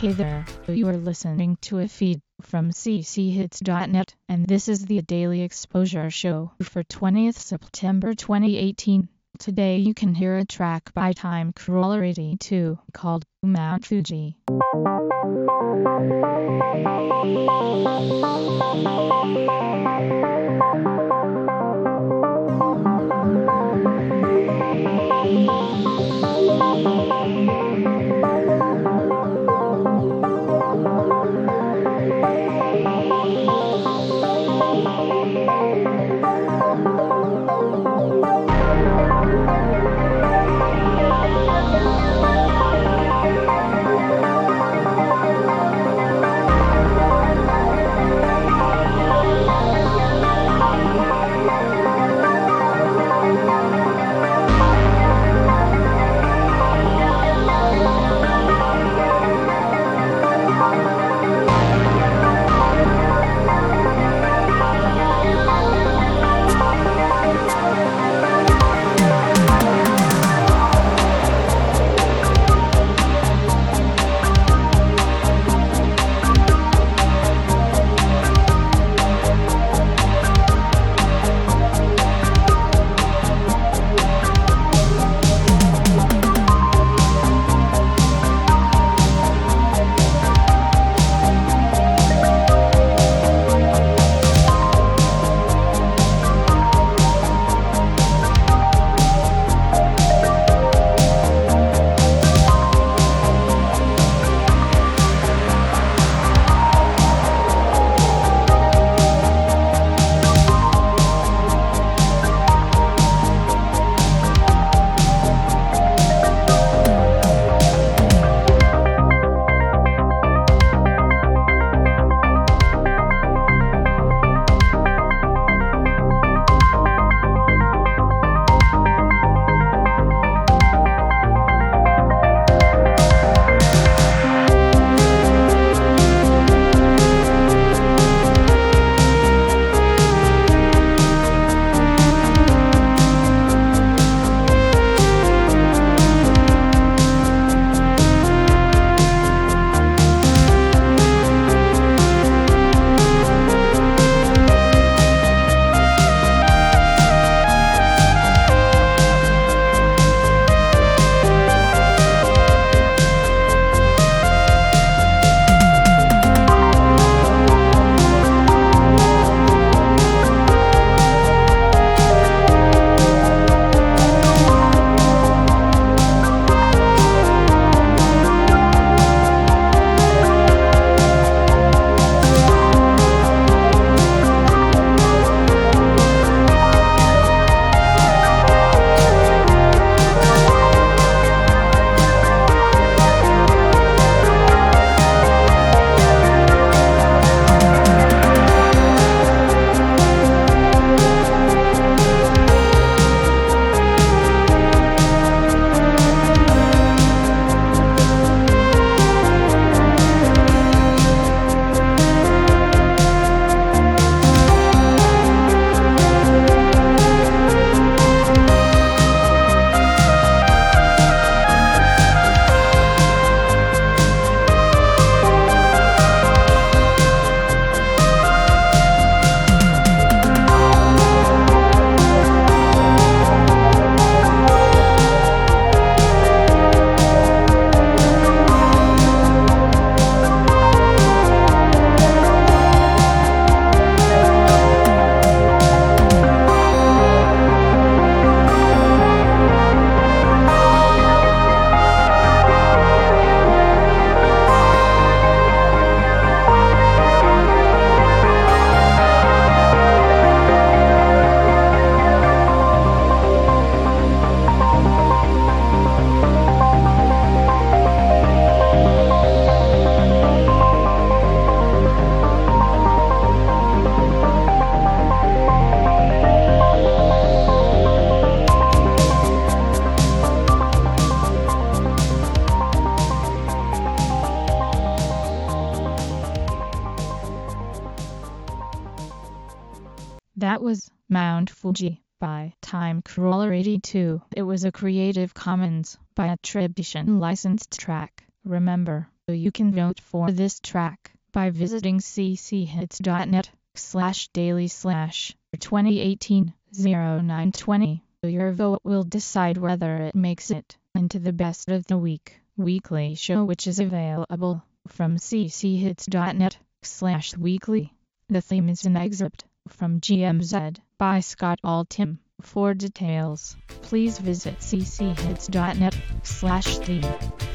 Hey there, you are listening to a feed from cchits.net, and this is the Daily Exposure Show for 20th September 2018. Today you can hear a track by Time Crawler 82 called Mount Fuji. That was Mount Fuji by Time Crawler 82. It was a Creative Commons by attribution licensed track. Remember, You can vote for this track by visiting cchits.net/daily/2018-0920. Your vote will decide whether it makes it into the Best of the Week weekly show, which is available from cchits.net/weekly. The theme is an excerpt from GMZ by Scott Altham. For details, please visit cchits.net/theme.